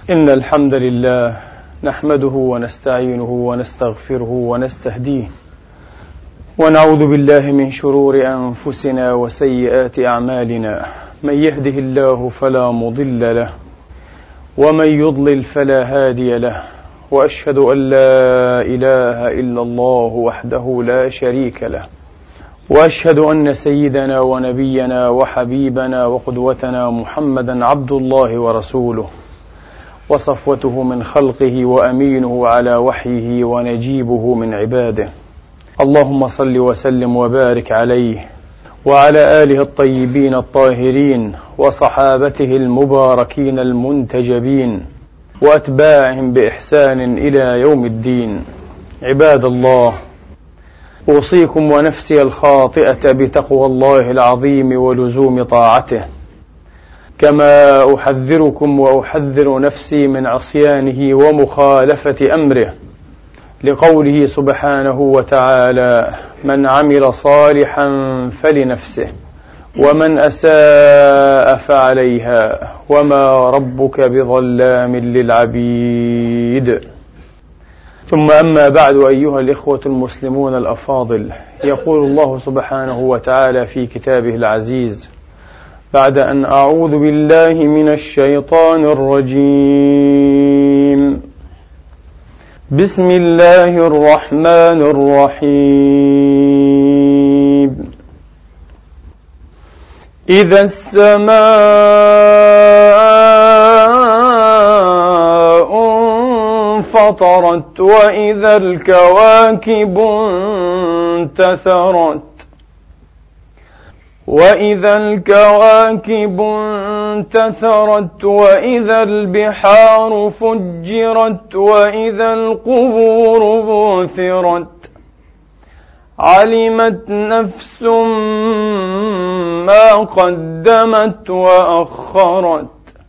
إن الحمد لله نحمده ونستعينه ونستغفره ونستهديه ونعوذ بالله من شرور أنفسنا وسيئات أعمالنا. من يهده الله فلا مضل له ومن يضلل فلا هادي له، وأشهد أن لا إله إلا الله وحده لا شريك له، وأشهد أن سيدنا ونبينا وحبيبنا وقدوتنا محمدا عبد الله ورسوله وصفوته من خلقه وأمينه على وحيه ونجيبه من عباده. اللهم صل وسلم وبارك عليه وعلى آله الطيبين الطاهرين وصحابته المباركين المنتجبين وأتباعهم بإحسان إلى يوم الدين. عباد الله، أوصيكم ونفسي الخاطئة بتقوى الله العظيم ولزوم طاعته، كما أحذركم وأحذر نفسي من عصيانه ومخالفة أمره، لقوله سبحانه وتعالى: من عمل صالحا فلنفسه ومن أساء فعليها وما ربك بظلام للعبيد. ثم أما بعد، أيها الإخوة المسلمون الأفاضل، يقول الله سبحانه وتعالى في كتابه العزيز بعد أن أعوذ بالله من الشيطان الرجيم: بسم الله الرحمن الرحيم. إذا السماء انفطرت وإذا الكواكب انتثرت وإذا البحار فجرت وإذا القبور بعثرت علمت نفس ما قدمت وأخرت.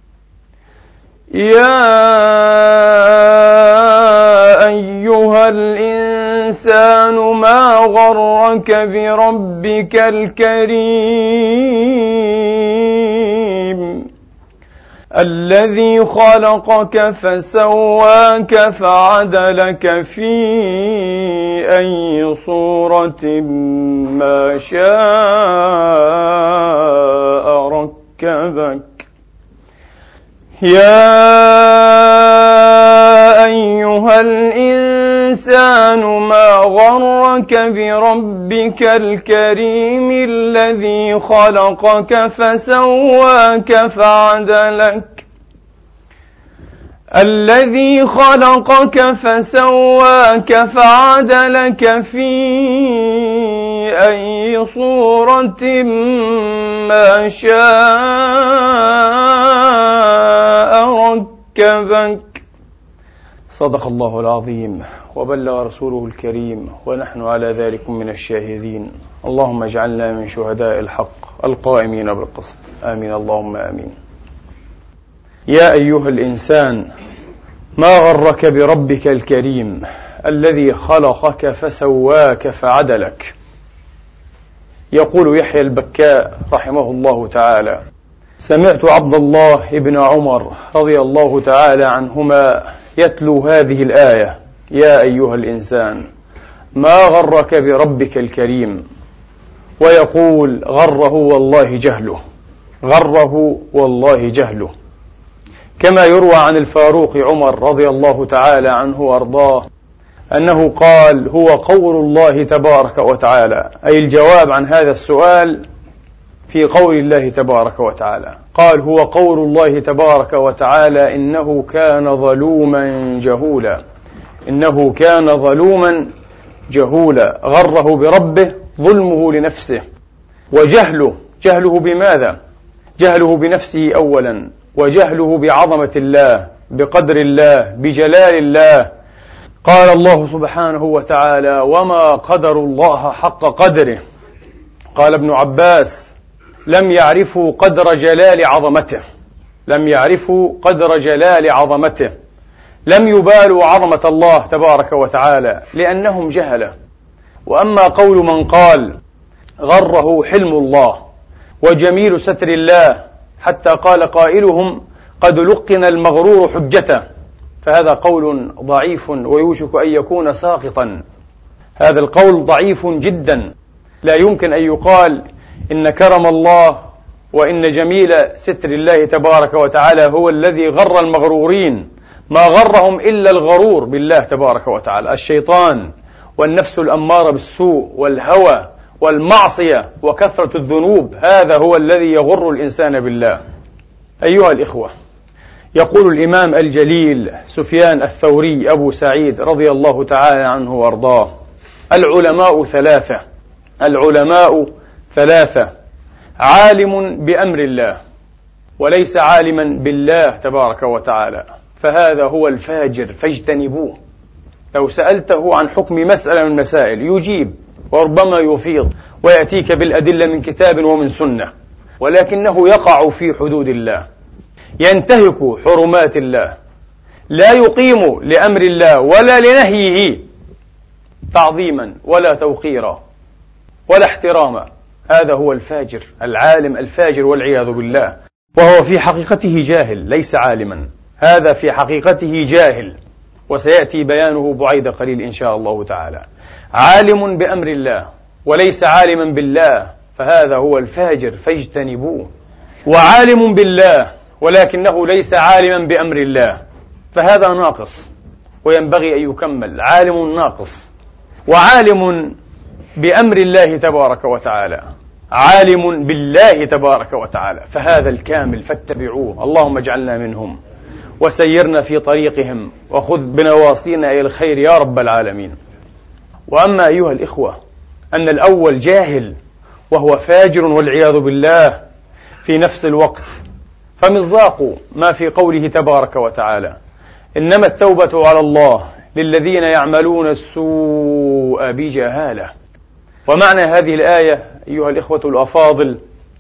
يا أيها الإنسان ما غرك بربك الكريم الذي خلقك فسواك فعدلك في أي صورة ما شاء ركبك. يا أيها الإنسان ما غرك بربك الكريم الذي خلقك فسواك فعدلك في أي صورة ما شاء ركبك. صدق الله العظيم وبلغ رسوله الكريم، ونحن على ذلك من الشاهدين. اللهم اجعلنا من شهداء الحق القائمين بالقسط، آمين اللهم آمين. يا أيها الإنسان ما غرك بربك الكريم الذي خلقك فسواك فعدلك. يقول يحيى البكاء رحمه الله تعالى: سمعت عبد الله بن عمر رضي الله تعالى عنهما يتلو هذه الآية: يا أيها الإنسان ما غرك بربك الكريم، ويقول: غره والله جهله. كما يروى عن الفاروق عمر رضي الله تعالى عنه وأرضاه أنه قال: هو قول الله تبارك وتعالى، أي الجواب عن هذا السؤال في قول الله تبارك وتعالى. قال: هو قول الله تبارك وتعالى: إنه كان ظلوما جهولا. غره بربه ظلمه لنفسه، وجهله بماذا؟ جهله بنفسه أولا، وجهله بعظمة الله، بقدر الله، بجلال الله. قال الله سبحانه وتعالى: وما قدر الله حق قدره. قال ابن عباس: لم يعرفوا قدر جلال عظمته، لم يبالوا عظمة الله تبارك وتعالى لأنهم جهلة. وأما قول من قال غره حلم الله وجميل ستر الله، حتى قال قائلهم: قد لقن المغرور حجته، فهذا قول ضعيف ويوشك أن يكون ساقطا. هذا القول ضعيف جدا، لا يمكن أن يقال إن كرم الله وإن جميل ستر الله تبارك وتعالى هو الذي غر المغرورين. ما غرهم إلا الغرور بالله تبارك وتعالى، الشيطان والنفس الأمارة بالسوء والهوى والمعصية وكثرة الذنوب، هذا هو الذي يغر الإنسان بالله. أيها الإخوة، يقول الإمام الجليل سفيان الثوري أبو سعيد رضي الله تعالى عنه وأرضاه: العلماء ثلاثة: عالم بأمر الله وليس عالما بالله تبارك وتعالى، فهذا هو الفاجر فاجتنبوه. لو سألته عن حكم مسألة من المسائل يجيب وربما يفيض ويأتيك بالأدلة من كتاب ومن سنة، ولكنه يقع في حدود الله، ينتهك حرمات الله، لا يقيم لأمر الله ولا لنهيه تعظيما ولا توقيرا ولا احتراما. هذا هو الفاجر، العالم الفاجر والعياذ بالله، وهو في حقيقته جاهل ليس عالما، هذا في حقيقته جاهل، وسيأتي بيانه بعيد قليل إن شاء الله تعالى. عالم بأمر الله وليس عالما بالله، فهذا هو الفاجر فاجتنبوه. وعالم بالله ولكنه ليس عالما بأمر الله، فهذا ناقص وينبغي أن يكمل، عالم ناقص. وعالم بأمر الله تبارك وتعالى، عالم بالله تبارك وتعالى، فهذا الكامل، فاتبعوه. اللهم اجعلنا منهم وسيرنا في طريقهم وخذ بنواصينا إلى الخير يا رب العالمين. وأما أيها الإخوة أن الأول جاهل وهو فاجر والعياذ بالله في نفس الوقت، فمصداق ما في قوله تبارك وتعالى: إنما التوبة على الله للذين يعملون السوء بجهالة. ومعنى هذه الآية أيها الإخوة الأفاضل،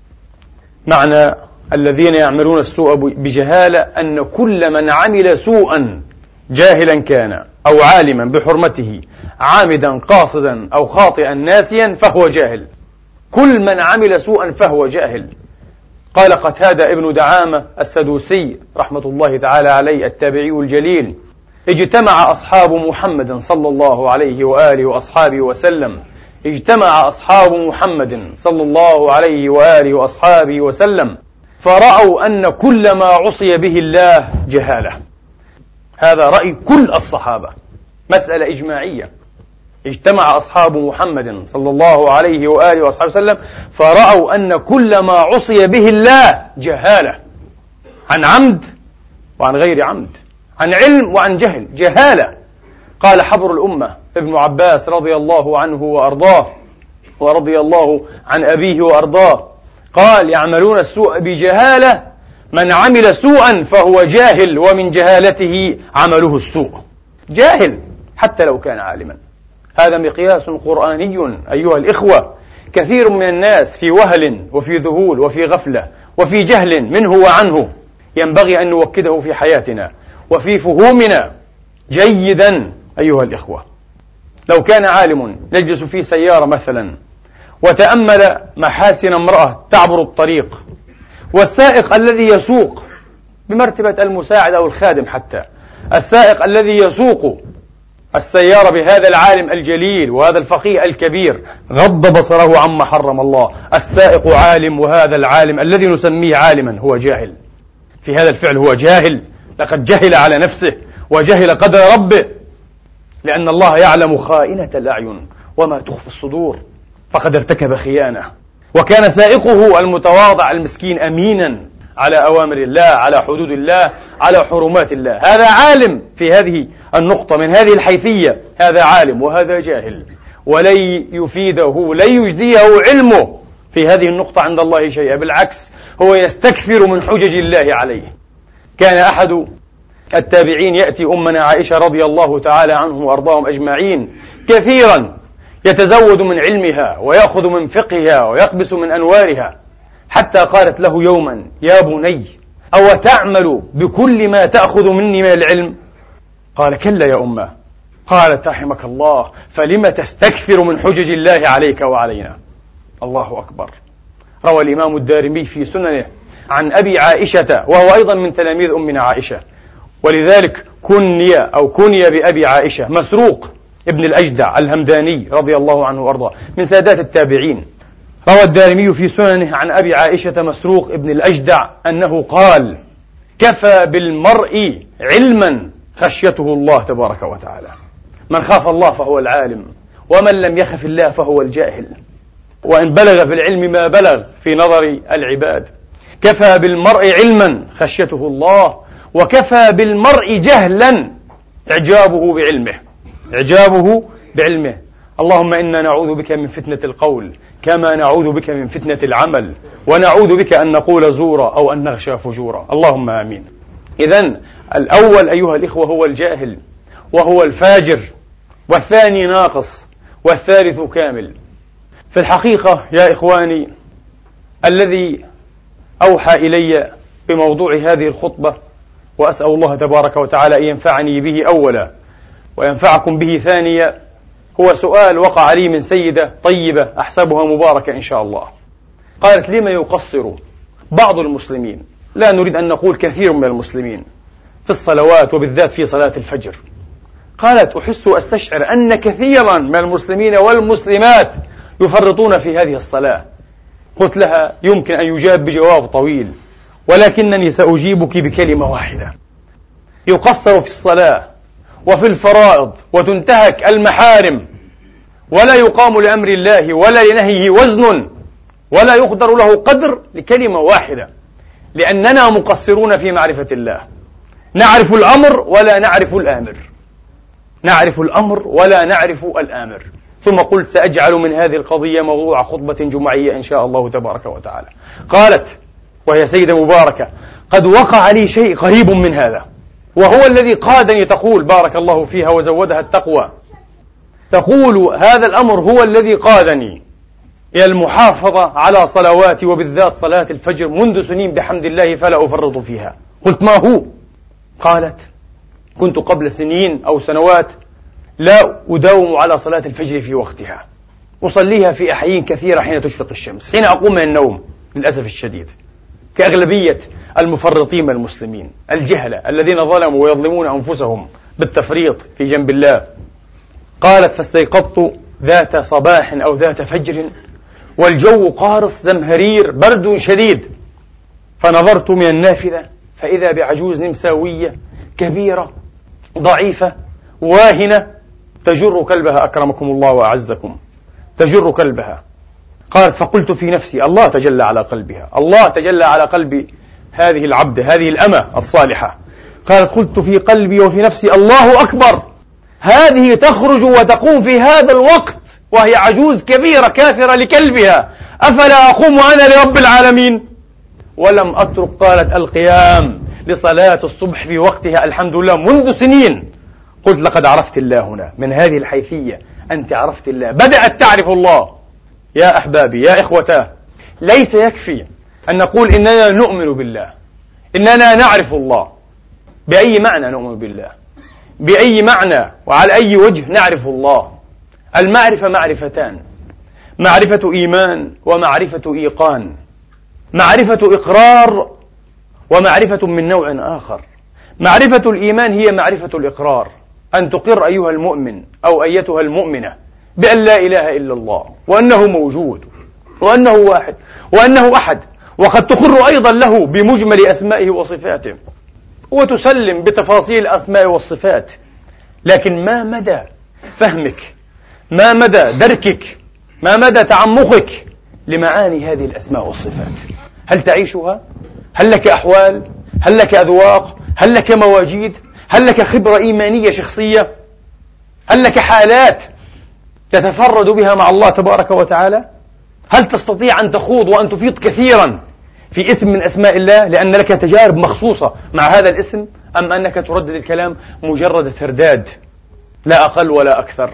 معنى الذين يعملون السوء بجهالة أن كل من عمل سوءا جاهلا كان أو عالما بحرمته، عامدا قاصدا أو خاطئا ناسيا، فهو جاهل. كل من عمل سوءا فهو جاهل. قال قتادة ابن دعامة السدوسي رحمة الله تعالى عليه التابعي الجليل: اجتمع أصحاب محمد صلى الله عليه وآله وأصحابه وسلم اجتمع أصحاب محمد صلى الله عليه وآله وأصحابه وسلم فرأوا أن كل ما عصي به الله جهالة. هذا رأي كل الصحابة، مسألة إجماعية. اجتمع أصحاب محمد صلى الله عليه وآله وأصحابه وسلم فرأوا أن كل ما عصي به الله جهالة، عن عمد وعن غير عمد، عن علم وعن جهل، جهالة. قال حبر الأمة ابن عباس رضي الله عنه وأرضاه ورضي الله عن أبيه وأرضاه، قال: يعملون السوء بجهالة، من عمل سوءا فهو جاهل ومن جهالته عمله السوء. جاهل حتى لو كان عالما. هذا مقياس قرآني أيها الإخوة. كثير من الناس في وهل وفي ذهول وفي غفلة وفي جهل منه وعنه، ينبغي أن نوكده في حياتنا وفي فهومنا جيدا. أيها الإخوة، لو كان عالم يجلس في سيارة مثلا وتأمل محاسن امرأة تعبر الطريق، والسائق الذي يسوق بمرتبة المساعد أو الخادم، حتى السائق الذي يسوق السيارة بهذا العالم الجليل وهذا الفقيه الكبير غض بصره عما حرم الله. السائق عالم، وهذا العالم الذي نسميه عالما هو جاهل في هذا الفعل، هو جاهل، لقد جهل على نفسه وجهل قدر ربه، لأن الله يعلم خائنة الأعين وما تخفي الصدور، فقد ارتكب خيانة. وكان سائقه المتواضع المسكين أمينا على أوامر الله، على حدود الله، على حرمات الله. هذا عالم في هذه النقطة من هذه الحيثية، هذا عالم وهذا جاهل، ولن يفيده لن يجديه علمه في هذه النقطة عند الله شيئا، بالعكس هو يستكثر من حجج الله عليه. كان أحد التابعين يأتي أمنا عائشة رضي الله تعالى عنهم وأرضاهم أجمعين كثيرا، يتزود من علمها ويأخذ من فقهها ويقبس من أنوارها، حتى قالت له يوما: يا بني، أو تعمل بكل ما تأخذ مني من العلم؟ قال: كلا يا أمه. قالت: رحمك الله، فلم تستكثر من حجج الله عليك وعلينا؟ الله أكبر. روى الإمام الدارمي في سننه عن أبي عائشة، وهو أيضا من تلاميذ أمنا عائشة، ولذلك كني بأبي عائشة، مسروق ابن الأجدع الهمداني رضي الله عنه وأرضاه، من سادات التابعين. روى الدارمي في سننه عن أبي عائشة مسروق ابن الأجدع أنه قال: كفى بالمرء علما خشيته الله تبارك وتعالى. من خاف الله فهو العالم، ومن لم يخف الله فهو الجاهل، وإن بلغ في العلم ما بلغ في نظر العباد. كفى بالمرء علما خشيته الله، وكفى بالمرء جهلا إعجابه بعلمه. اللهم إنا نعوذ بك من فتنة القول، كما نعوذ بك من فتنة العمل، ونعوذ بك أن نقول زورا أو أن نغشى فجورا، اللهم آمين. إذن الأول أيها الإخوة هو الجاهل وهو الفاجر، والثاني ناقص، والثالث كامل. في الحقيقة يا إخواني، الذي أوحى إلي بموضوع هذه الخطبة، وأسأل الله تبارك وتعالى أن ينفعني به أولا وينفعكم به ثانيا، هو سؤال وقع لي من سيدة طيبة أحسبها مباركة إن شاء الله. قالت: لما يقصر بعض المسلمين، لا نريد أن نقول كثير من المسلمين، في الصلوات وبالذات في صلاة الفجر؟ قالت: أحس وأستشعر أن كثيرا من المسلمين والمسلمات يفرطون في هذه الصلاة. قلت لها: يمكن أن يجاب بجواب طويل، ولكنني سأجيبك بكلمة واحدة: يقصر في الصلاة وفي الفرائض وتنتهك المحارم، ولا يقام لأمر الله ولا لنهيه وزن، ولا يقدر له قدر، لكلمة واحدة: لأننا مقصرون في معرفة الله. نعرف الأمر ولا نعرف الآمر. ثم قلت: سأجعل من هذه القضية موضوع خطبة جمعية إن شاء الله تبارك وتعالى. قالت وهي سيدة مباركة: قد وقع لي شيء قريب من هذا، وهو الذي قادني، تقول بارك الله فيها وزودها التقوى، تقول: هذا الأمر هو الذي قادني إلى المحافظة على صلواتي، وبالذات صلاة الفجر، منذ سنين بحمد الله فلا أفرط فيها. قلت: ما هو؟ قالت: كنت قبل سنين أو سنوات لا أداوم على صلاة الفجر في وقتها، أصليها في أحيان كثيرة حين تشرق الشمس، حين أقوم من النوم للأسف الشديد، كأغلبية المفرطين من المسلمين الجهلة الذين ظلموا ويظلمون أنفسهم بالتفريط في جنب الله. قالت: فاستيقظت ذات صباح أو ذات فجر والجو قارص زمهرير، برد شديد، فنظرت من النافذة فإذا بعجوز نمساوية كبيرة ضعيفة واهنة تجر كلبها، أكرمكم الله وأعزكم، تجر كلبها. قالت: فقلت في نفسي: الله تجلى على قلبها، الله تجلى على قلب هذه العبد، هذه الأمة الصالحة. قالت: قلت في قلبي وفي نفسي: الله أكبر، هذه تخرج وتقوم في هذا الوقت وهي عجوز كبيرة كافرة لكلبها، أفلا أقوم أنا لرب العالمين؟ ولم أترك، قالت، القيام لصلاة الصبح في وقتها الحمد لله منذ سنين. قلت: لقد عرفت الله هنا، من هذه الحيثية أنت عرفت الله، بدأت تعرف الله. يا أحبابي يا إخوتاه، ليس يكفي أن نقول إننا نؤمن بالله، إننا نعرف الله. بأي معنى نؤمن بالله؟ بأي معنى وعلى أي وجه نعرف الله؟ المعرفة معرفتان: معرفة إيمان ومعرفة إيقان، معرفة إقرار ومعرفة من نوع آخر. معرفة الإيمان هي معرفة الإقرار، أن تقر أيها المؤمن أو أيتها المؤمنة بأن لا إله إلا الله، وأنه موجود، وأنه واحد، وأنه أحد، وقد تقر أيضا له بمجمل أسمائه وصفاته، وتسلم بتفاصيل الأسماء والصفات. لكن ما مدى فهمك، ما مدى دركك، ما مدى تعمقك لمعاني هذه الأسماء والصفات؟ هل تعيشها؟ هل لك أحوال؟ هل لك أذواق؟ هل لك مواجيد؟ هل لك خبرة إيمانية شخصية؟ هل لك حالات تتفرد بها مع الله تبارك وتعالى؟ هل تستطيع أن تخوض وأن تفيض كثيرا في اسم من أسماء الله لأن لك تجارب مخصوصة مع هذا الاسم، أم أنك تردد الكلام مجرد ترداد لا أقل ولا أكثر؟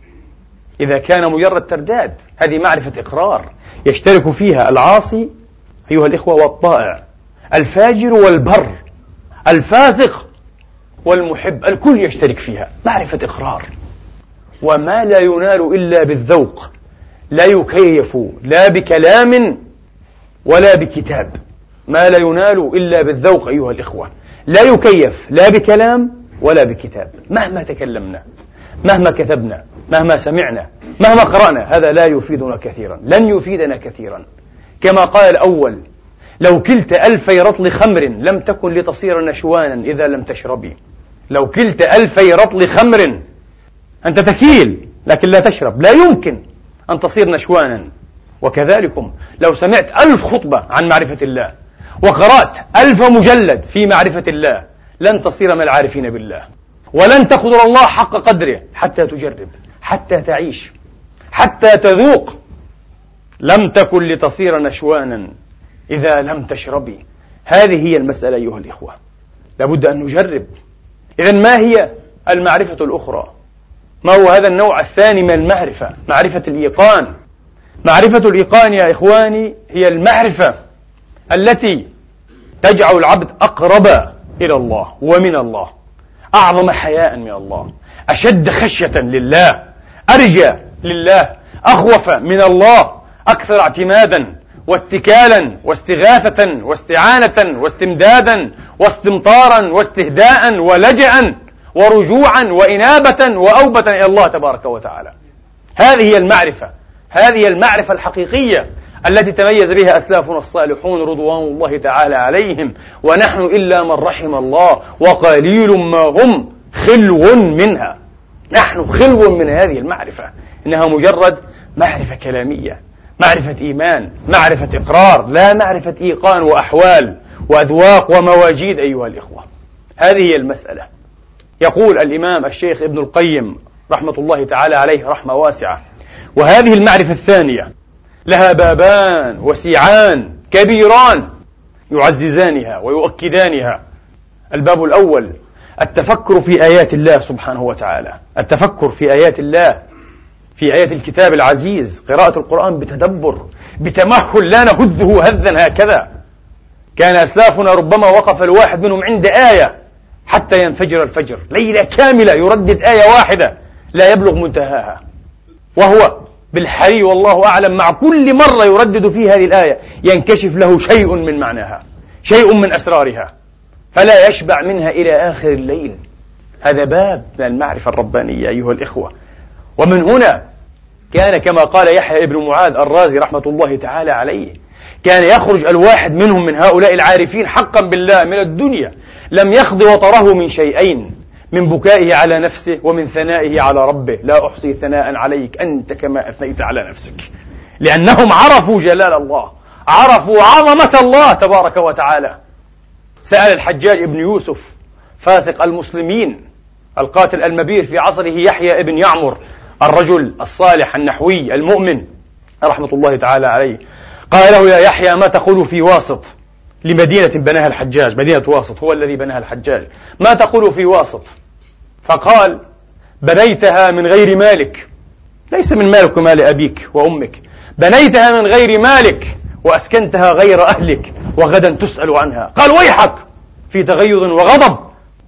إذا كان مجرد ترداد، هذه معرفة إقرار يشترك فيها العاصي أيها الإخوة والطائع، الفاجر والبر، الفاسق والمحب، الكل يشترك فيها، معرفة إقرار. وما لا ينال إلا بالذوق، لا يكيف لا بكلام ولا بكتاب، ما لا ينال إلا بالذوق أيها الإخوة، لا يكيف لا بكلام ولا بكتاب. مهما تكلمنا، مهما كتبنا، مهما سمعنا، مهما قرأنا، هذا لا يفيدنا كثيرا، لن يفيدنا كثيرا. كما قال الأول: لو كلت 2000 رطل خمر لم تكن لتصير نشوانا إذا لم تشربي. لو كلت 2000 رطل خمر، أنت تكيل لكن لا تشرب، لا يمكن أن تصير نشوانا. وكذلكم لو سمعت 1000 خطبة عن معرفة الله وقرأت 1000 مجلد في معرفة الله، لن تصير من العارفين بالله، ولن تقدر الله حق قدره حتى تجرب، حتى تعيش، حتى تذوق. لم تكن لتصير نشوانا إذا لم تشربي. هذه هي المسألة أيها الإخوة، لابد أن نجرب. إذن ما هي المعرفة الأخرى؟ ما هو هذا النوع الثاني من المعرفة؟ معرفة الإيقان. معرفة الإيقان يا إخواني هي المعرفة التي تجعل العبد أقرب إلى الله ومن الله، أعظم حياء من الله، أشد خشية لله، أرجى لله، أخوف من الله، أكثر اعتمادا واتكالا واستغاثة واستعانة واستمدادا واستمطارا واستهداء ولجأ ورجوعا وإنابة وأوبة إلى الله تبارك وتعالى. هذه هي المعرفة، هذه المعرفة الحقيقية التي تميز بها أسلافنا الصالحون رضوان الله تعالى عليهم، ونحن إلا من رحم الله وقليل ما هم خلو منها. نحن خلو من هذه المعرفة، إنها مجرد معرفة كلامية، معرفة إيمان، معرفة إقرار، لا معرفة إيقان وأحوال وأذواق ومواجيد أيها الإخوة. هذه هي المسألة. يقول الإمام الشيخ ابن القيم رحمة الله تعالى عليه رحمة واسعة: وهذه المعرفة الثانية لها بابان وسيعان كبيران يعززانها ويؤكدانها. الباب الأول التفكر في آيات الله سبحانه وتعالى، التفكر في آيات الله، في آيات الكتاب العزيز، قراءة القرآن بتدبر بتمهل، لا نهذه هذا هكذا. كان أسلافنا ربما وقف الواحد منهم عند آية حتى ينفجر الفجر، ليلة كاملة يردد آية واحدة لا يبلغ منتهاها، وهو بالحري والله أعلم مع كل مرة يردد فيه هذه الآية ينكشف له شيء من معناها، شيء من أسرارها، فلا يشبع منها إلى آخر الليل. هذا باب من المعرفة الربانية أيها الإخوة. ومن هنا كان كما قال يحيى ابن معاذ الرازي رحمة الله تعالى عليه، كان يخرج الواحد منهم من هؤلاء العارفين حقا بالله من الدنيا لم يخض وطره من شيئين، من بكائه على نفسه ومن ثنائه على ربه: لا أحصي ثناء عليك أنت كما أثنيت على نفسك. لأنهم عرفوا جلال الله، عرفوا عظمة الله تبارك وتعالى. سأل الحجاج ابن يوسف فاسق المسلمين القاتل المبير في عصره يحيى ابن يعمر الرجل الصالح النحوي المؤمن رحمة الله تعالى عليه، قال له: يا يحيى ما تقول في واسط؟ لمدينة بناها الحجاج، مدينة واسط هو الذي بناها الحجاج، ما تقول في واسط؟ فقال: بنيتها من غير مالك، ليس من مالك ومال أبيك وأمك، بنيتها من غير مالك وأسكنتها غير أهلك وغدا تسأل عنها. قال: ويحك، في تغيظ وغضب،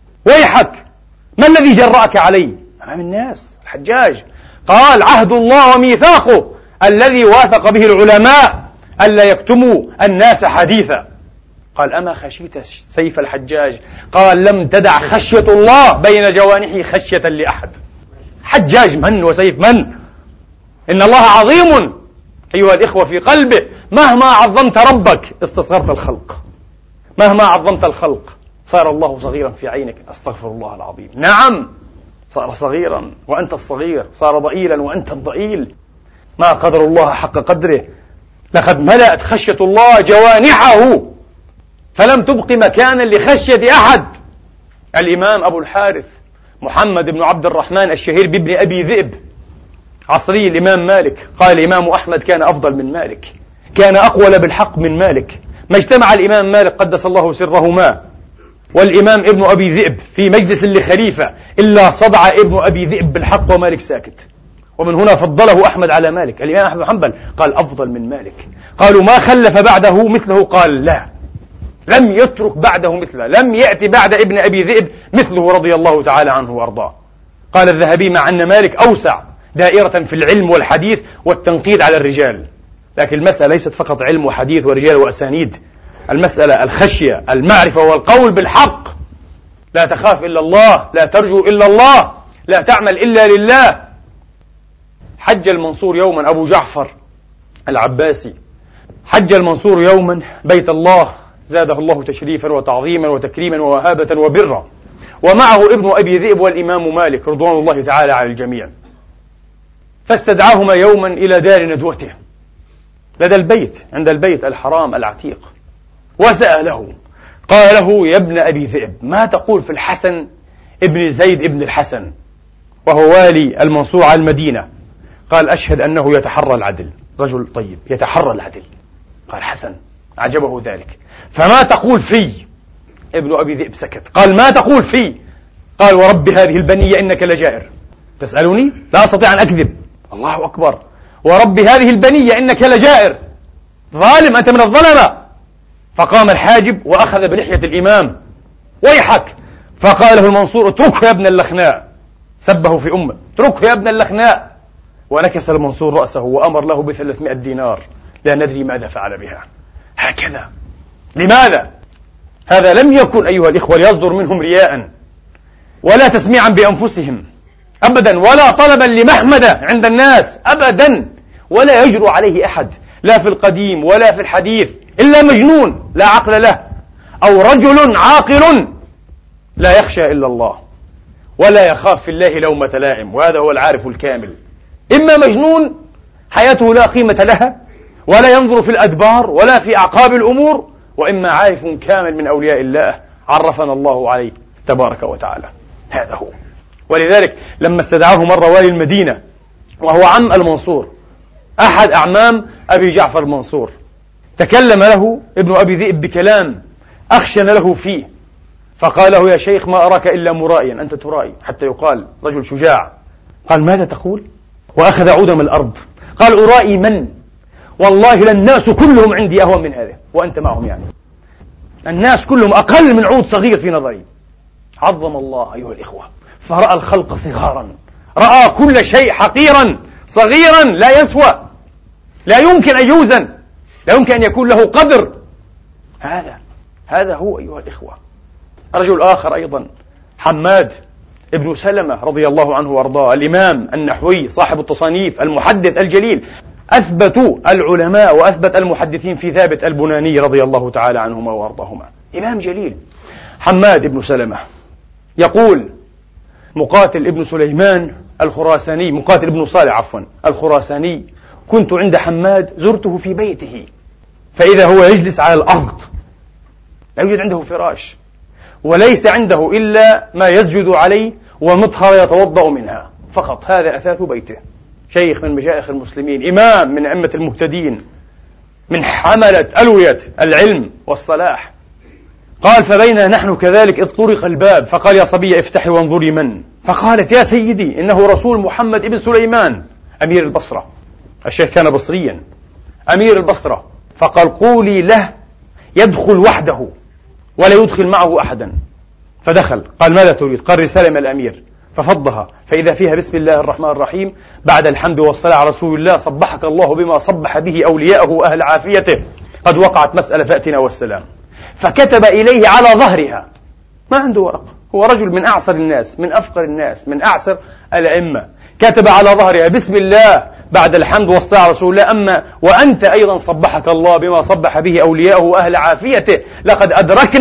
ويحك، ما الذي جرأك علي أمام الناس؟ الحجاج. قال: عهد الله وميثاقه الذي واثق به العلماء ألا يكتموا الناس حديثا. قال: أما خشيت سيف الحجاج؟ قال: لم تدع خشية الله بين جوانحي خشية لأحد. حجاج من وسيف من؟ إن الله عظيم أيها الإخوة في قلبه، مهما عظمت ربك استصغرت الخلق، مهما عظمت الخلق صار الله صغيرا في عينك. أستغفر الله العظيم. نعم، صار صغيرا وأنت الصغير، صار ضئيلا وأنت الضئيل. ما قدر الله حق قدره. لقد ملأت خشية الله جوانحه فلم تبق مكانا لخشية أحد. الإمام أبو الحارث محمد بن عبد الرحمن الشهير بابن أبي ذئب عصري الإمام مالك، قال الإمام أحمد كان أفضل من مالك، كان أقول بالحق من مالك. ما اجتمع الإمام مالك قدس الله سرهما والإمام ابن أبي ذئب في مجلس لخليفة إلا صدع ابن أبي ذئب بالحق ومالك ساكت. ومن هنا فضله أحمد على مالك. الإمام أحمد بن حنبل قال أفضل من مالك. قالوا ما خلف بعده مثله؟ قال لا، لم يترك بعده مثله، لم يأتي بعد ابن أبي ذئب مثله رضي الله تعالى عنه وأرضاه. قال الذهبي مع أن مالك أوسع دائرة في العلم والحديث والتنقيد على الرجال، لكن المسألة ليست فقط علم وحديث ورجال وأسانيد، المسألة الخشية، المعرفة والقول بالحق. لا تخاف إلا الله، لا ترجو إلا الله، لا تعمل إلا لله. حج المنصور يوما، أبو جعفر العباسي حج المنصور يوما بيت الله زاده الله تشريفا وتعظيما وتكريما ووهابة وبرا، ومعه ابن أبي ذئب والإمام مالك رضوان الله تعالى على الجميع. فاستدعاهما يوما إلى دار ندوته لدى البيت، عند البيت الحرام العتيق، وسأله قال له: يا ابن أبي ذئب، ما تقول في الحسن ابن زيد ابن الحسن وهو والي المنصور على المدينة؟ قال: أشهد أنه يتحرى العدل، رجل طيب يتحرى العدل. قال: حسن، عجبه ذلك. فما تقول في؟ ابن أبي ذئب سكت. قال: ما تقول في؟ قال: ورب هذه البنية إنك لجائر. تسألني؟ لا أستطيع أن أكذب. الله أكبر. ورب هذه البنية إنك لجائر، ظالم، أنت من الظلمة. فقام الحاجب وأخذ بلحية الإمام: ويحك. فقال له المنصور: اتركه يا ابن اللخناء، سبه في أمه: اتركه يا ابن اللخناء. ونكس المنصور رأسه وأمر له ب300 دينار، لا ندري ماذا فعل بها. هكذا. لماذا؟ هذا لم يكن أيها الإخوة ليصدر منهم رياء ولا تسميعا بأنفسهم أبدا، ولا طلبا لمحمدة عند الناس أبدا، ولا يجرؤ عليه أحد، لا في القديم ولا في الحديث، إلا مجنون لا عقل له، أو رجل عاقل لا يخشى إلا الله ولا يخاف في الله لومة لائم، وهذا هو العارف الكامل. إما مجنون حياته لا قيمة لها ولا ينظر في الأدبار ولا في أعقاب الأمور، وإما عارف كامل من أولياء الله عرفنا الله عليه تبارك وتعالى. هذا هو. ولذلك لما استدعاه مرة والي المدينة وهو عم المنصور، أحد أعمام أبي جعفر المنصور، تكلم له ابن أبي ذئب بكلام أخشن له فيه، فقال له: يا شيخ، ما أراك إلا مرائيا، أنت ترائي حتى يقال رجل شجاع. قال: ماذا تقول؟ وأخذ عودا من الأرض. قال: أرائي من؟ والله للناس كلهم عندي أهون من هذا، وأنت معهم، يعني الناس كلهم أقل من عود صغير في نظري. عظم الله أيها الإخوة، فرأى الخلق صغارا، رأى كل شيء حقيرا صغيرا لا يسوى، لا يمكن أن يوزن، لا يمكن أن يكون له قدر. هذا هو أيها الإخوة. رجل آخر أيضا، حماد ابن سلمة رضي الله عنه وارضاه، الإمام النحوي صاحب التصانيف، المحدث الجليل، أثبت العلماء وأثبت المحدثين في ثابت البناني رضي الله تعالى عنهما وارضاهما، إمام جليل. حماد ابن سلمة يقول: مقاتل ابن سليمان الخراساني، مقاتل ابن صالح عفوا الخراساني، كنت عند حماد، زرته في بيته، فإذا هو يجلس على الأرض، لا يوجد عنده فراش، وليس عنده إلا ما يسجد عليه ومطهر يتوضأ منها فقط، هذا أثاث بيته. شيخ من مشايخ المسلمين، إمام من أئمة المهتدين، من حملة ألوية العلم والصلاح. قال: فبينا نحن كذلك إذ طرق الباب، فقال: يا صبية افتحي وانظري من. فقالت: يا سيدي، إنه رسول محمد ابن سليمان أمير البصرة. الشيخ كان بصريا، أمير البصرة. فقال: قولي له يدخل وحده ولا يدخل معه أحدا. فدخل. قال: ماذا تريد؟ قال: رسالة من الأمير. ففضها، فإذا فيها: بسم الله الرحمن الرحيم، بعد الحمد والصلاة على رسول الله، صبحك الله بما صبح به أولياءه أهل عافيته، قد وقعت مسألة فأتنا والسلام. فكتب إليه على ظهرها، ما عنده ورق، هو رجل من أعصر الناس، من أفقر الناس، من أعصر الأئمة، كتب على ظهرها: بسم الله بعد الحمد والصلاة على رسول الله، أما وأنت أيضا صبحك الله بما صبح به أولياءه أهل عافيته، لقد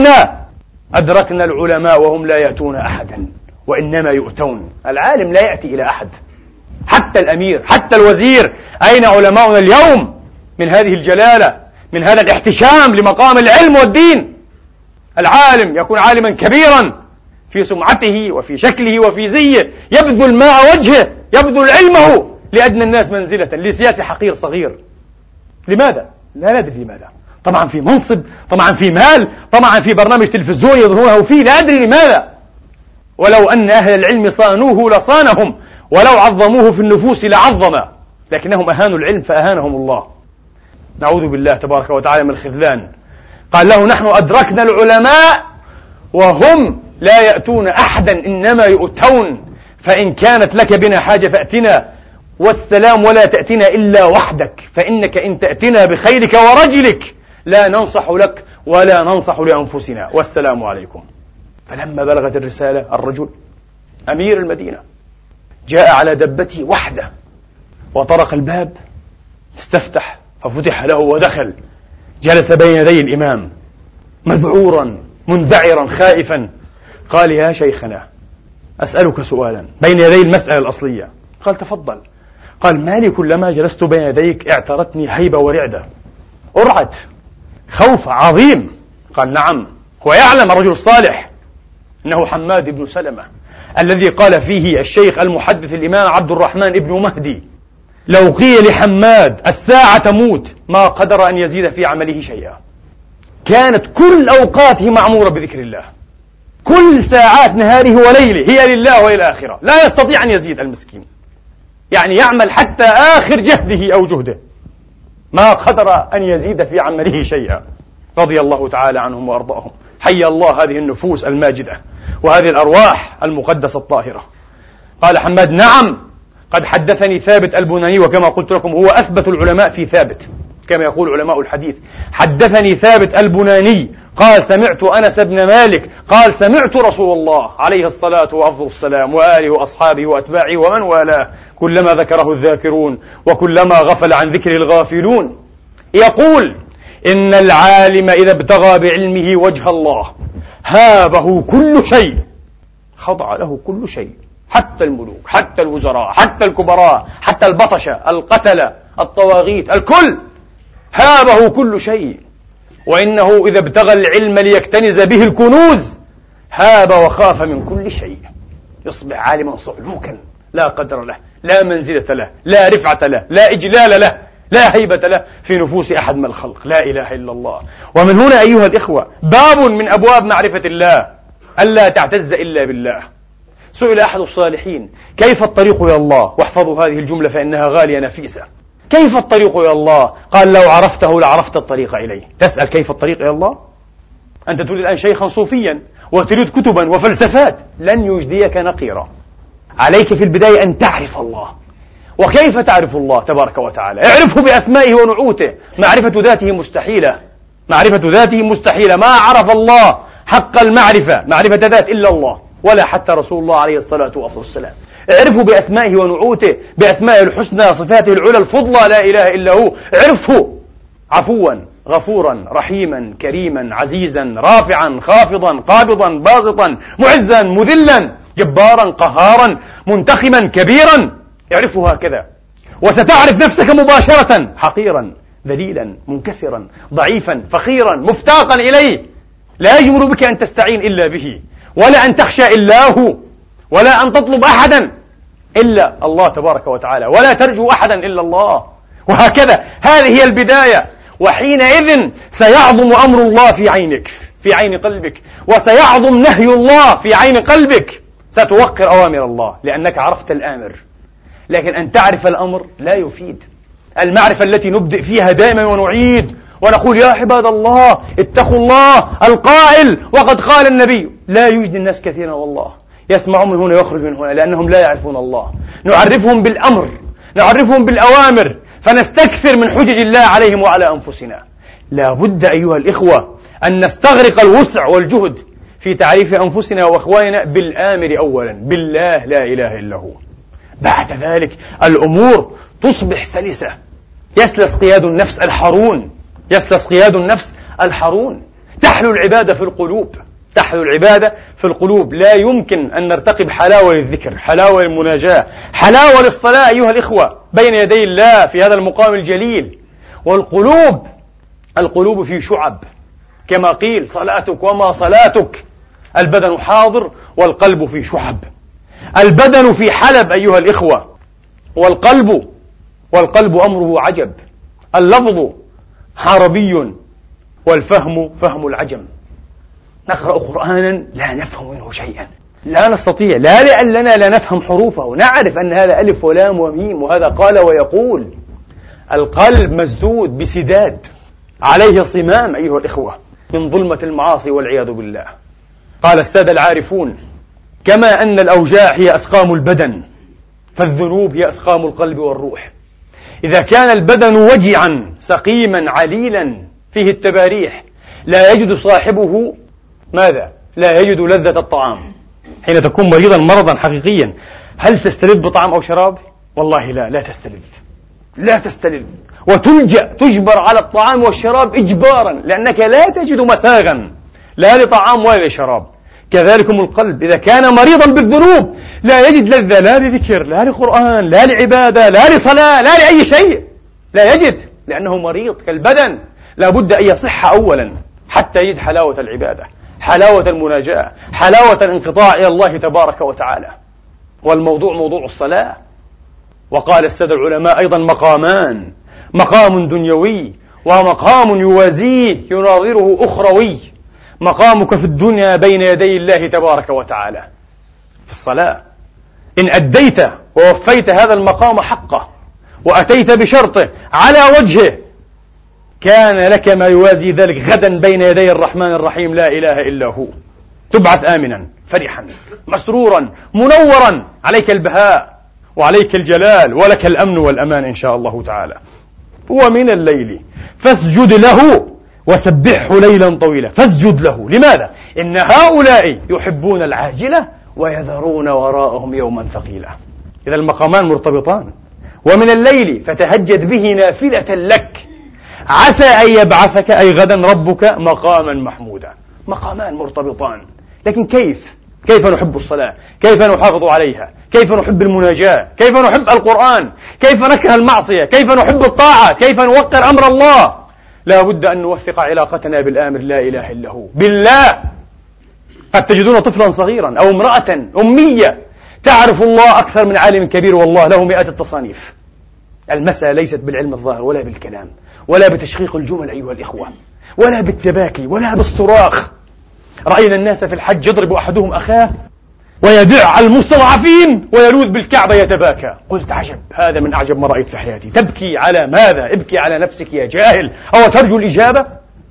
أدركنا العلماء وهم لا يأتون أحدا وإنما يؤتون. العالم لا يأتي إلى أحد، حتى الأمير، حتى الوزير. أين علماؤنا اليوم من هذه الجلالة، من هذا الاحتشام لمقام العلم والدين؟ العالم يكون عالما كبيرا في سمعته وفي شكله وفي زيه، يبذل ماء وجهه، يبذل علمه لأدنى الناس منزلة، لسياسي حقير صغير. لماذا؟ لا ندري لماذا. طبعا في منصب، طبعا في مال، طبعا في برنامج تلفزيوني يظهرونه فيه، لا أدري لماذا. ولو أن أهل العلم صانوه لصانهم، ولو عظموه في النفوس لعظم، لكنهم أهانوا العلم فأهانهم الله. نعوذ بالله تبارك وتعالى من الخذلان. قال له: نحن أدركنا العلماء وهم لا يأتون أحدا إنما يؤتون، فإن كانت لك بنا حاجة فأتنا، والسلام ولا تأتنا إلا وحدك، فإنك إن تأتنا بخيرك ورجلك لا ننصح لك ولا ننصح لأنفسنا، والسلام عليكم. فلما بلغت الرسالة الرجل أمير المدينة جاء على دبته وحده وطرق الباب، استفتح ففتح له ودخل، جلس بين يدي الإمام مذعورا منذعرا خائفا. قال: يا شيخنا أسألك سؤالا بين يدي المسألة الأصلية. قال: تفضل. قال: مالي كلما جلست بين يديك اعترتني هيبة ورعدة، أرعد، خوف عظيم. قال: نعم. هو يعلم الرجل الصالح إنه حماد بن سلمة الذي قال فيه الشيخ المحدث الإمام عبد الرحمن بن مهدي: لو قيل لحماد الساعة تموت ما قدر أن يزيد في عمله شيئا. كانت كل أوقاته معمورة بذكر الله، كل ساعات نهاره وليله هي لله وإلى الآخرة، لا يستطيع أن يزيد المسكين، يعني يعمل حتى آخر جهده أو جهده، ما قدر أن يزيد في عمله شيئا، رضي الله تعالى عنهم وأرضاهم. حي الله هذه النفوس الماجدة وهذه الأرواح المقدسة الطاهرة. قال حماد: نعم، قد حدثني ثابت البناني، وكما قلت لكم هو أثبت العلماء في ثابت كما يقول علماء الحديث. حدثني ثابت البناني قال: سمعت أنس بن مالك قال: سمعت رسول الله عليه الصلاة وأفضل السلام وآله وأصحابه وأتباعه ومن والاه كلما ذكره الذاكرون وكلما غفل عن ذكره الغافلون يقول: إن العالم إذا ابتغى بعلمه وجه الله هابه كل شيء، خضع له كل شيء، حتى الملوك، حتى الوزراء، حتى الكبراء، حتى البطشة، القتلة، الطواغيت، الكل هابه كل شيء. وإنه إذا ابتغى العلم ليكتنز به الكنوز هاب وخاف من كل شيء، يصبح عالما صعلوكا لا قدر له، لا منزلة له، لا رفعة له، لا إجلال له، لا هيبة له في نفوس أحد من الخلق. لا إله إلا الله. ومن هنا أيها الإخوة باب من أبواب معرفة الله ألا تعتز إلا بالله. سئل أحد الصالحين: كيف الطريق إلى الله؟ واحفظوا هذه الجملة فإنها غالية نفيسة. كيف الطريق إلى الله؟ قال: لو عرفته لعرفت الطريق إليه. تسأل كيف الطريق إلى الله؟ أنت تريد الآن شيخا صوفيا وتريد كتبا وفلسفات، لن يجديك نقيرا. عليك في البداية أن تعرف الله. وكيف تعرف الله تبارك وتعالى؟ اعرفه بأسمائه ونعوته. معرفة ذاته مستحيلة، معرفة ذاته مستحيلة. ما عرف الله حق المعرفة، معرفة ذات، إلا الله، ولا حتى رسول الله عليه الصلاة والسلام. اعرفه بأسمائه ونعوته، بأسمائه الحسنى، صفاته العلى الفضلى، لا إله إلا هو. اعرفه عفوا غفورا رحيما كريما عزيزا رافعا خافضا قابضا باسطا معزا مذلا جبارا قهارا منتخما كبيرا. اعرفه هكذا وستعرف نفسك مباشرة حقيرا ذليلا منكسرا ضعيفا فخيرا مفتاقا إليه. لا يجمر بك أن تستعين إلا به، ولا أن تخشى إلا هو، ولا أن تطلب أحدا إلا الله تبارك وتعالى، ولا ترجو أحدا إلا الله. وهكذا هذه هي البداية. وحينئذ سيعظم أمر الله في عينك، في عين قلبك، وسيعظم نهي الله في عين قلبك. ستوقر أوامر الله لأنك عرفت الآمر. لكن أن تعرف الأمر لا يفيد. المعرفة التي نبدأ فيها دائما ونعيد ونقول: يا عباد الله اتقوا الله القائل وقد قال النبي. لا يوجد الناس كثيرا والله يسمع من هنا يخرج من هنا لأنهم لا يعرفون الله. نعرفهم بالأمر، نعرفهم بالأوامر، فنستكثر من حجج الله عليهم وعلى أنفسنا. لا بد أيها الإخوة أن نستغرق الوسع والجهد في تعريف أنفسنا وأخواننا بالآمر أولا، بالله لا إله إلا هو. بعد ذلك الأمور تصبح سلسة. يسلس قياد النفس الحرون، يسلس قياد النفس الحرون. تحلو العبادة في القلوب، تحلو العبادة في القلوب. لا يمكن أن نرتقب حلاوة للذكر، حلاوة للمناجاة، حلاوة للصلاة أيها الإخوة بين يدي الله في هذا المقام الجليل. والقلوب، القلوب في شعب كما قيل: صلاتك وما صلاتك. البدن حاضر والقلب في شعب. البدن في حلب أيها الإخوة، والقلب أمره عجب. اللفظ عربي والفهم فهم العجم. نقرأ قرآنا لا نفهم منه شيئا، لا نستطيع، لا لأننا لا نفهم حروفه، نعرف أن هذا ألف ولام وميم وهذا قال ويقول. القلب مسدود بسداد عليه صمام أيها الإخوة من ظلمة المعاصي والعياذ بالله. قال السادة العارفون: كما أن الأوجاع هي أسقام البدن فالذنوب هي أسقام القلب والروح. إذا كان البدن وجعا سقيما عليلا فيه التباريح، لا يجد صاحبه ماذا؟ لا يجد لذة الطعام. حين تكون مريضا مرضا حقيقيا هل تستلذ بطعام أو شراب؟ والله لا تستلذ، لا تستلذ، تجبر على الطعام والشراب إجبارا، لأنك لا تجد مساغا لا لطعام ولا لشراب. كذلكم القلب إذا كان مريضا بالذنوب لا يجد لذة لا لذكر لا لقرآن لا لعبادة لا لصلاة لا لأي شيء، لا يجد، لأنه مريض كالبدن، لا بد أن يصح أولا حتى يجد حلاوة العبادة، حلاوة المناجاة، حلاوة الانقطاع إلى الله تبارك وتعالى. والموضوع موضوع الصلاة. وقال السادة العلماء أيضا مقامان، مقام دنيوي ومقام يوازيه يناظره أخروي. مقامك في الدنيا بين يدي الله تبارك وتعالى في الصلاة، إن أديت ووفيت هذا المقام حقه وأتيت بشرطه على وجهه كان لك ما يوازي ذلك غدا بين يدي الرحمن الرحيم لا إله إلا هو. تبعث آمنا فرحا مسرورا منورا، عليك البهاء وعليك الجلال ولك الأمن والأمان إن شاء الله تعالى. ومن الليل فاسجد له وسبحه ليلا طويلا. فاسجد له، لماذا؟ إن هؤلاء يحبون العاجلة ويذرون وراءهم يوما ثقيلا. إذا المقامان مرتبطان. ومن الليل فتهجد به نافلة لك عسى أن يبعثك أي غدا ربك مقاما محمودا. مقامان مرتبطان، لكن كيف نحب الصلاة؟ كيف نحافظ عليها؟ كيف نحب المناجاة؟ كيف نحب القرآن؟ كيف نكره المعصية؟ كيف نحب الطاعة؟ كيف نوقر أمر الله؟ لا بد أن نوثق علاقتنا بالآمر لا إله إلا هو بالله. قد تجدون طفلا صغيرا أو امرأة أمية تعرف الله أكثر من عالم كبير والله له مئات التصانيف. المسألة ليست بالعلم الظاهر ولا بالكلام ولا بتشقيق الجمل أيها الإخوة ولا بالتباكي ولا بالصراخ. رأينا الناس في الحج يضرب أحدهم أخاه ويدع على المستضعفين ويلوذ بالكعبة يتباكى. قلت عجب، هذا من أعجب ما رأيت في حياتي. تبكي على ماذا؟ ابكي على نفسك يا جاهل، أو ترجو الإجابة؟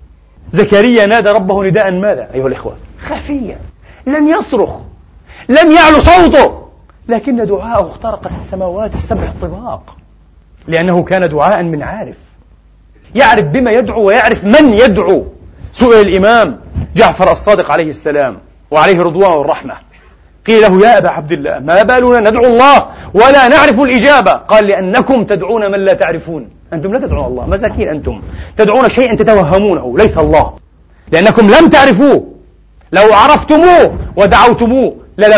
زكريا نادى ربه نداء ماذا أيها الإخوة؟ خفيا، لم يصرخ، لم يعلو صوته، لكن دعاءه اخترق السماوات السبع الطباق، لأنه كان دعاء من عارف، يعرف بما يدعو ويعرف من يدعو. سئل الإمام جعفر الصادق عليه السلام وعليه رضوان والرحمة، قيل له يا أبا عبد الله ما بالنا ندعو الله ولا نعرف الإجابة؟ قال لأنكم تدعون من لا تعرفون. أنتم لا تدعون الله، مساكين أنتم، تدعون شيئا تتوهمونه ليس الله، لأنكم لم تعرفوه. لو عرفتموه ودعوتموه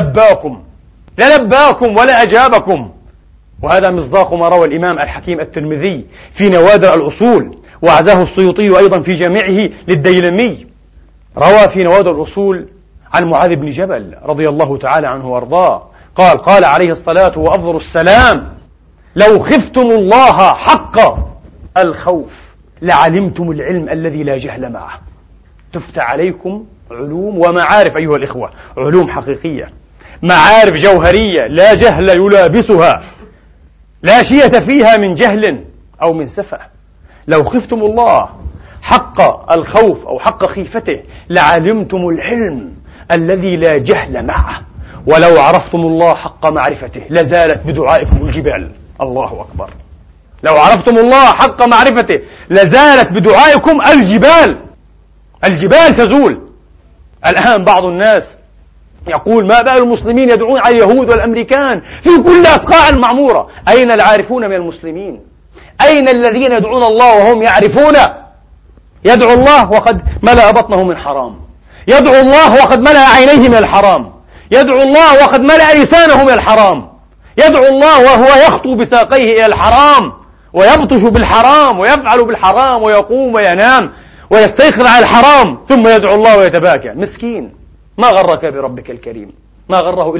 للباكم ولا أجابكم. وهذا مصداق ما روى الإمام الحكيم الترمذي في نوادر الأصول، وعزاه السيوطي أيضا في جامعه للديلمي. روى في نوادر الأصول عن معاذ بن جبل رضي الله تعالى عنه وارضاه قال عليه الصلاة وأفضل السلام: لو خفتم الله حق الخوف لعلمتم العلم الذي لا جهل معه. تفتح عليكم علوم ومعارف أيها الإخوة، علوم حقيقية، معارف جوهرية لا جهل يلابسها، لا شية فيها من جهل أو من سفة. لو خفتم الله حق الخوف أو حق خيفته لعلمتم العلم الذي لا جهل معه، ولو عرفتم الله حق معرفته لزالت بدعائكم الجبال. الله أكبر. لو عرفتم الله حق معرفته لزالت بدعائكم الجبال تزول. الآن بعض الناس يقول ما بال المسلمين يدعون على اليهود والأمريكان في كل أصقاع المعمورة. أين العارفون من المسلمين؟ أين الذين يدعون الله وهم يعرفون؟ يدعو الله وقد ملأ بطنه من حرام، يدعو الله وقد ملأ عينيه من الحرام، يدعو الله وقد ملأ لسانه من الحرام، يدعو الله وهو يخطو بساقيه إلى الحرام ويبطش بالحرام ويفعل بالحرام ويقوم وينام ويستيقظ على الحرام، ثم يدعو الله ويتباكى. مسكين، ما غرك بربك الكريم؟ ما غره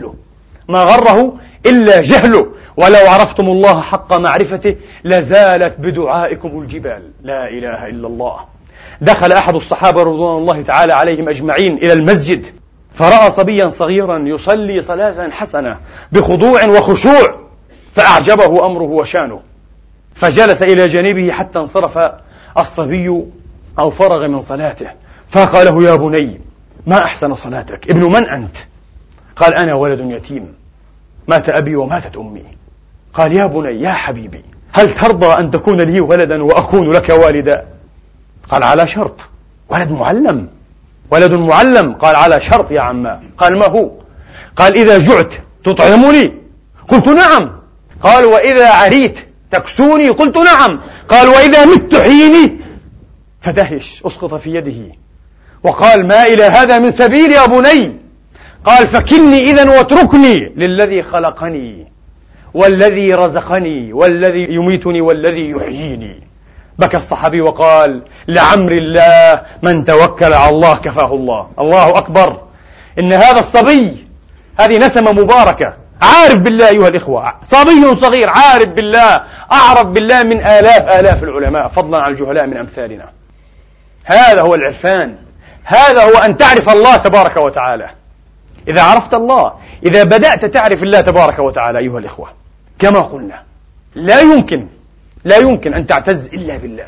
إلا جهله. ولو عرفتم الله حق معرفته لزالت بدعائكم الجبال. لا إله إلا الله. دخل أحد الصحابة رضوان الله تعالى عليهم أجمعين إلى المسجد، فرأى صبيا صغيرا يصلي صلاة حسنة بخضوع وخشوع، فأعجبه أمره وشانه، فجلس إلى جانبه حتى انصرف الصبي أو فرغ من صلاته، فقال له: يا بني ما أحسن صلاتك، ابن من أنت؟ قال: أنا ولد يتيم، مات أبي وماتت أمي. قال: يا بني يا حبيبي، هل ترضى أن تكون لي ولدا وأكون لك والدا؟ قال على شرط. ولد معلم، ولد معلم. قال على شرط يا عماه. قال ما هو؟ قال إذا جعت تطعمني؟ قلت نعم. قال وإذا عريت تكسوني؟ قلت نعم. قال وإذا مت تحييني؟ فدهش، أسقط في يده وقال ما إلى هذا من سبيل يا بني. قال فكلني إذن واتركني للذي خلقني والذي رزقني والذي يميتني والذي يحييني. بكى الصحابي وقال لعمر الله من توكل على الله كفاه الله. الله أكبر. إن هذا الصبي، هذه نسمة مباركة، عارف بالله أيها الإخوة، صبي صغير عارف بالله، أعرف بالله من آلاف العلماء، فضلا عن الجهلاء من أمثالنا. هذا هو العرفان، هذا هو أن تعرف الله تبارك وتعالى. إذا عرفت الله، إذا بدأت تعرف الله تبارك وتعالى أيها الإخوة، كما قلنا لا يمكن أن تعتز إلا بالله.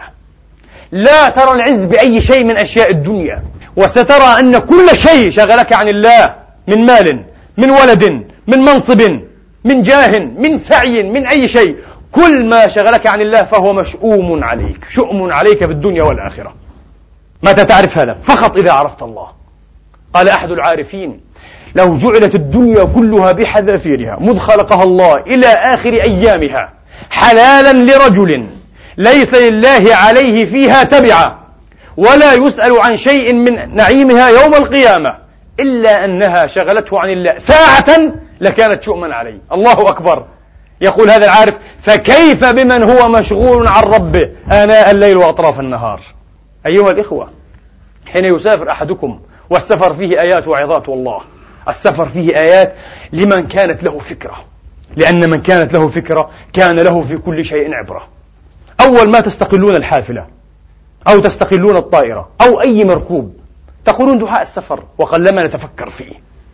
لا ترى العز بأي شيء من أشياء الدنيا، وسترى أن كل شيء شغلك عن الله، من مال، من ولد، من منصب، من جاه، من سعي، من أي شيء، كل ما شغلك عن الله فهو مشؤوم عليك، شؤم عليك في الدنيا والآخرة. متى تعرف هذا؟ فقط إذا عرفت الله. قال أحد العارفين لو جعلت الدنيا كلها بحذافيرها مذ خلقها الله إلى آخر أيامها حلالا لرجل ليس لله عليه فيها تبعة ولا يسأل عن شيء من نعيمها يوم القيامة إلا أنها شغلته عن الله ساعة لكانت شؤما عليه. الله أكبر. يقول هذا العارف فكيف بمن هو مشغول عن ربه آناء الليل وأطراف النهار. أيها الإخوة، حين يسافر أحدكم والسفر فيه آيات وعظات، والله السفر فيه آيات لمن كانت له فكرة، لأن من كانت له فكرة كان له في كل شيء عبرة. أول ما تستقلون الحافلة أو تستقلون الطائرة أو أي مركوب تقولون دعاء السفر، وقلما نتفكر فيه.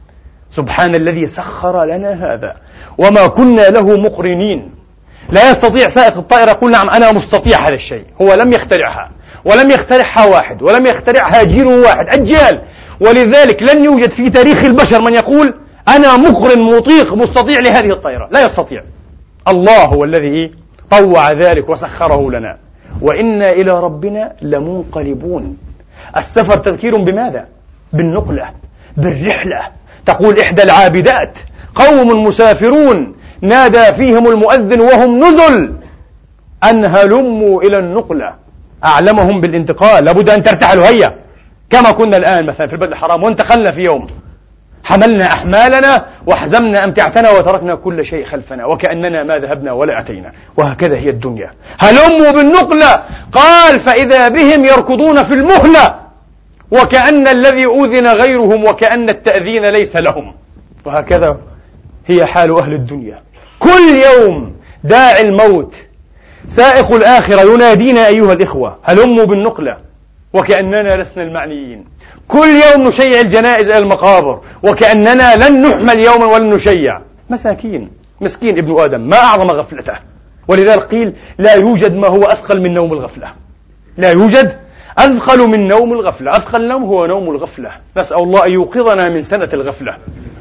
سبحان الذي سخر لنا هذا وما كنا له مقرنين. لا يستطيع سائق الطائرة يقول نعم أنا مستطيع هذا الشيء، هو لم يخترعها ولم يخترعها واحد ولم يخترعها جيل واحد، أجيال. ولذلك لن يوجد في تاريخ البشر من يقول أنا مقرن مطيق مستطيع لهذه الطائرة، لا يستطيع. الله هو الذي طوع ذلك وسخره لنا، وإنا إلى ربنا لمنقلبون. السفر تذكير بماذا؟ بالنقلة، بالرحلة. تقول إحدى العابدات قوم مسافرون نادى فيهم المؤذن وهم نزل أن هلموا إلى النقلة، أعلمهم بالانتقال، لابد أن ترتحلوا. هيا كما كنا الآن مثلا في البلد الحرام وانتقلنا في يوم، حملنا أحمالنا وحزمنا أمتعتنا وتركنا كل شيء خلفنا وكأننا ما ذهبنا ولا أتينا. وهكذا هي الدنيا، هلموا بالنقلة. قال فإذا بهم يركضون في المهلة وكأن الذي أوذن غيرهم وكأن التأذين ليس لهم. وهكذا هي حال أهل الدنيا. كل يوم داعي الموت سائق الآخرة ينادينا أيها الإخوة هلموا بالنقلة وكأننا لسنا المعنيين. كل يوم نشيع الجنائز إلى المقابر وكأننا لن نحمل يوما ولن نشيع. مساكين، مسكين ابن آدم، ما أعظم غفلته. ولذلك قيل لا يوجد ما هو أثقل من نوم الغفلة، لا يوجد أثقل من نوم الغفلة. أثقل نوم هو نوم الغفلة. نسأل الله أن يوقظنا من سنة الغفلة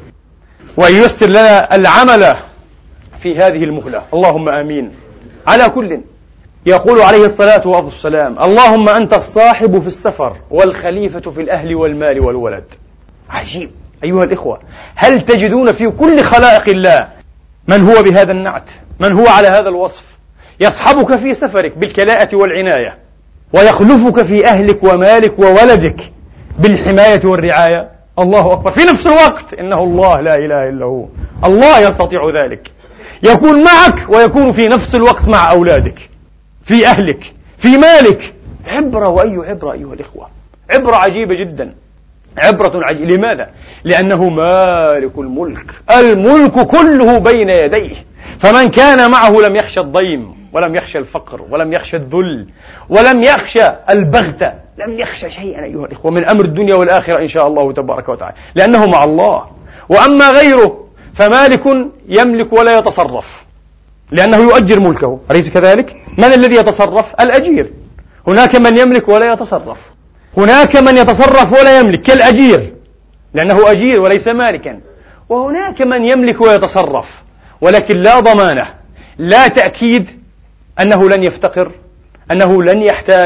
وأن ييسر لنا العمل في هذه المهلة، اللهم آمين. على كل، يقول عليه الصلاة والسلام اللهم أنت الصاحب في السفر والخليفة في الأهل والمال والولد. عجيب أيها الإخوة، هل تجدون في كل خلائق الله من هو بهذا النعت، من هو على هذا الوصف، يصحبك في سفرك بالكلاءة والعناية ويخلفك في أهلك ومالك وولدك بالحماية والرعاية؟ الله أكبر. في نفس الوقت إنه الله لا إله إلا هو، الله يستطيع ذلك، يكون معك ويكون في نفس الوقت مع أولادك، في أهلك، في مالك. عبرة، وأي عبرة أيها الإخوة، عبرة عجيبة جدا، عبرة عجيبة. لماذا؟ لأنه مالك الملك، الملك كله بين يديه. فمن كان معه لم يخشى الضيم ولم يخشى الفقر ولم يخشى الذل ولم يخشى البغتة، لم يخشى شيئا أيها الإخوة من أمر الدنيا والآخرة إن شاء الله تبارك وتعالى، لأنه مع الله. وأما غيره فمالك يملك ولا يتصرف لأنه يؤجر ملكه، أليس كذلك؟ من الذي يتصرف؟ الأجير. هناك من يملك ولا يتصرف، هناك من يتصرف ولا يملك كالأجير لأنه أجير وليس مالكا، وهناك من يملك ويتصرف ولكن لا ضمانة، لا تأكيد أنه لن يفتقر، أنه لن يحتاج،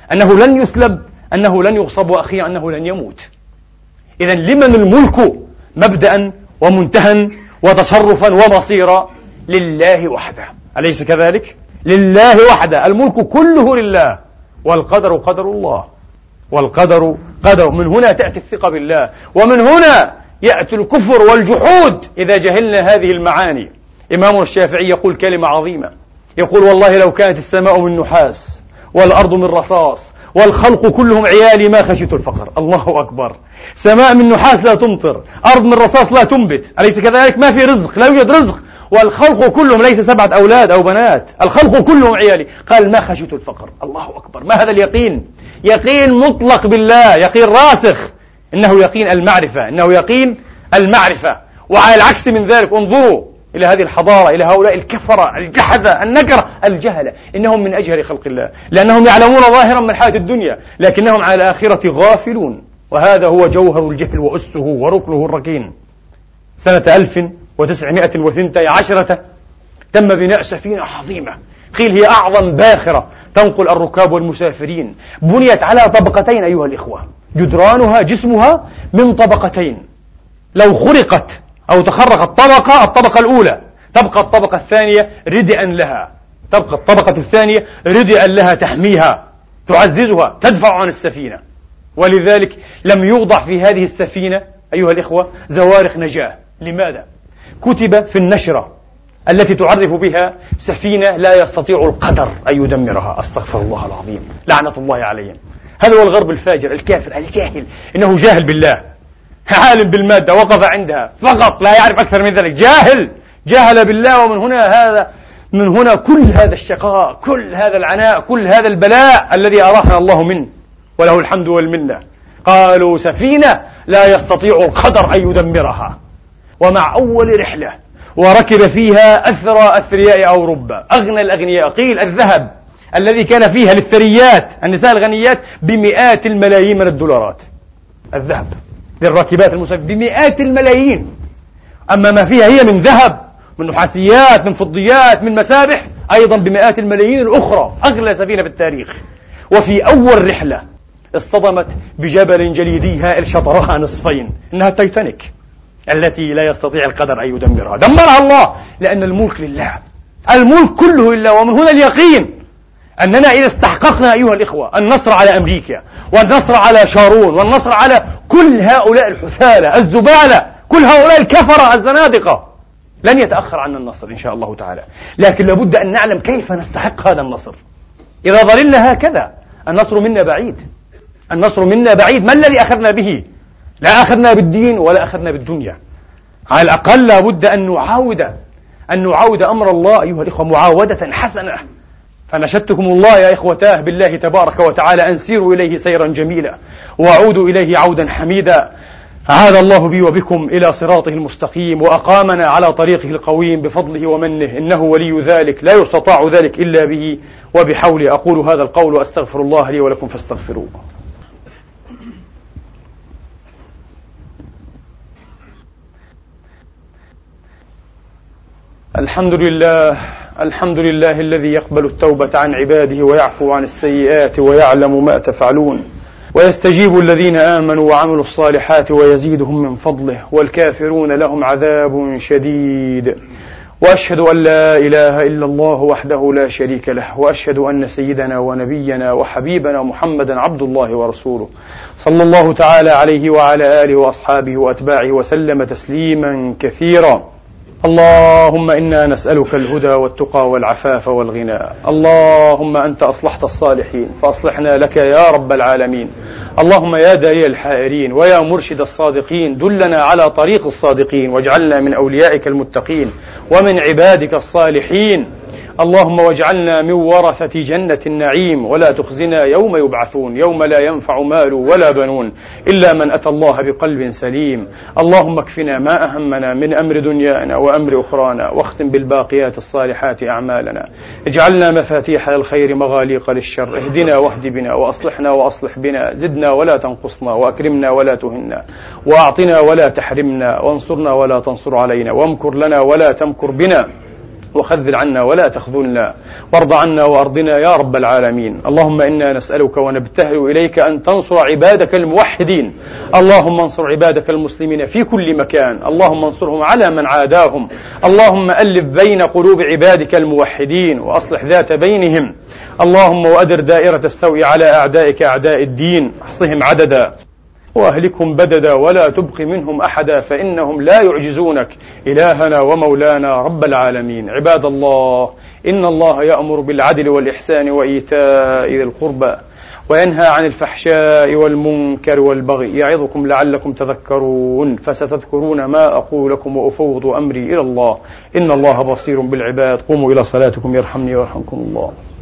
أنه لن يسلب، أنه لن يغصب، وأخيرا أنه لن يموت. إذن لمن الملك مبدأ ومنتهى وتصرفا ومصيرا؟ لله وحده، أليس كذلك؟ لله وحده، الملك كله لله، والقدر قدر الله، والقدر قدر. من هنا تأتي الثقة بالله، ومن هنا يأتي الكفر والجحود إذا جهلنا هذه المعاني. إمامنا الشافعي يقول كلمة عظيمة، يقول: والله لو كانت السماء من نحاس والأرض من رصاص والخلق كلهم عيالي ما خشيت الفقر. الله أكبر! سماء من نحاس لا تمطر، أرض من رصاص لا تنبت، أليس كذلك؟ ما في رزق، لا يوجد رزق، والخلق كلهم ليس 7 أولاد أو بنات، الخلق كلهم عيالي، قال ما خشيت الفقر. الله أكبر! ما هذا اليقين؟ يقين مطلق بالله، يقين راسخ، إنه يقين المعرفة، إنه يقين المعرفة. وعلى العكس من ذلك انظروا إلى هذه الحضارة، إلى هؤلاء الكفرة الجحدة النكرة الجهلة، إنهم من أجهل خلق الله، لأنهم يعلمون ظاهرا من الحياة الدنيا لكنهم على الآخرة غافلون، وهذا هو جوهر الجهل وأسه وركنه الركين. سنة 1912 تم بناء سفينة عظيمة، قيل هي أعظم باخرة تنقل الركاب والمسافرين، بنيت على طبقتين أيها الإخوة، جدرانها جسمها من طبقتين، لو خرقت أو تخرقت الطبقة الأولى تبقى الطبقة الثانية ردئا لها، تبقى الطبقة الثانية ردئا لها تحميها، تعززها، تدفع عن السفينة. ولذلك لم يوضع في هذه السفينة أيها الإخوة زوارق نجاة. لماذا؟ كتب في النشرة التي تعرف بها سفينة لا يستطيع القدر أن يدمرها. أستغفر الله العظيم، لعنة الله عليهم. هذا هو الغرب الفاجر الكافر الجاهل، إنه جاهل بالله، عالم بالمادة، وقف عندها فقط، لا يعرف أكثر من ذلك، جاهل بالله. ومن هنا كل هذا الشقاء، كل هذا العناء، كل هذا البلاء الذي أراحنا الله منه، وله الحمد والمنة. قالوا سفينة لا يستطيع القدر أن يدمرها. ومع أول رحلة وركب فيها أثرى أثرياء أوروبا، أغنى الأغنياء، قيل الذهب الذي كان فيها للثريات النساء الغنيات بمئات الملايين من الدولارات، الذهب للراكبات المسافرات بمئات الملايين. أما ما فيها هي من ذهب، من نحاسيات، من فضيات، من مسابح، أيضا بمئات الملايين الأخرى، أغلى سفينة في التاريخ. وفي أول رحلة اصطدمت بجبل جليدي هائل شطرها نصفين، إنها التايتانيك التي لا يستطيع القدر أن يدمرها، دمرها الله، لأن الملك لله، الملك كله لله. ومن هنا اليقين أننا إذا استحققنا أيها الإخوة النصر على أمريكا، والنصر على شارون، والنصر على كل هؤلاء الحثالة الزبالة، كل هؤلاء الكفرة الزنادقة، لن يتأخر عنا النصر إن شاء الله تعالى. لكن لابد أن نعلم كيف نستحق هذا النصر. إذا ظللنا هكذا النصر منا بعيد، النصر منا بعيد. ما الذي أخذنا به؟ لا أخذنا بالدين ولا أخذنا بالدنيا. على الأقل لابد أن نعاود أمر الله أيها الإخوة معاودة حسنة. فنشدتكم الله يا إخوتاه بالله تبارك وتعالى أن سيروا إليه سيرا جميلا، وعودوا إليه عودا حميدا. عاد الله بي وبكم إلى صراطه المستقيم، وأقامنا على طريقه القويم بفضله ومنه، إنه ولي ذلك، لا يستطاع ذلك إلا به وبحوله. أقول هذا القول وأستغفر الله لي ولكم فاستغفروه. الحمد لله الذي يقبل التوبة عن عباده ويعفو عن السيئات ويعلم ما تفعلون، ويستجيب الذين آمنوا وعملوا الصالحات ويزيدهم من فضله، والكافرون لهم عذاب شديد. وأشهد أن لا إله إلا الله وحده لا شريك له، وأشهد أن سيدنا ونبينا وحبيبنا محمدا عبد الله ورسوله، صلى الله تعالى عليه وعلى آله وأصحابه وأتباعه وسلم تسليما كثيرا. اللهم إنا نسألك الهدى والتقى والعفاف والغنى. اللهم أنت أصلحت الصالحين فأصلحنا لك يا رب العالمين. اللهم يا داعي الحائرين ويا مرشد الصادقين، دلنا على طريق الصادقين، واجعلنا من أوليائك المتقين ومن عبادك الصالحين. اللهم واجعلنا من ورثة جنة النعيم، ولا تخزنا يوم يبعثون، يوم لا ينفع مال ولا بنون إلا من أتى الله بقلب سليم. اللهم اكفنا ما أهمنا من أمر دنيانا وأمر أخرانا، واختم بالباقيات الصالحات أعمالنا. اجعلنا مفاتيح للخير مغاليق للشر. اهدنا واهد بنا، وأصلحنا وأصلح بنا، زدنا ولا تنقصنا، وأكرمنا ولا تهنا، وأعطنا ولا تحرمنا، وانصرنا ولا تنصر علينا، وامكر لنا ولا تمكر بنا. وخذل عنا ولا تخذلنا، وارض عنا وارضنا يا رب العالمين. اللهم إنا نسألك ونبتهل إليك أن تنصر عبادك الموحدين، اللهم انصر عبادك المسلمين في كل مكان، اللهم انصرهم على من عاداهم، اللهم ألف بين قلوب عبادك الموحدين وأصلح ذات بينهم، اللهم وأدر دائرة السوء على أعدائك أعداء الدين، احصهم عددا وأهلكهم بددا ولا تبق منهم أحدا فإنهم لا يعجزونك إلهنا ومولانا رب العالمين. عباد الله، إن الله يأمر بالعدل والإحسان وإيتاء ذي القربى وينهى عن الفحشاء والمنكر والبغي يعظكم لعلكم تذكرون، فستذكرون ما أقول لكم وأفوض أمري إلى الله، إن الله بصير بالعباد. قوموا إلى صلاتكم يرحمني ويرحمكم الله.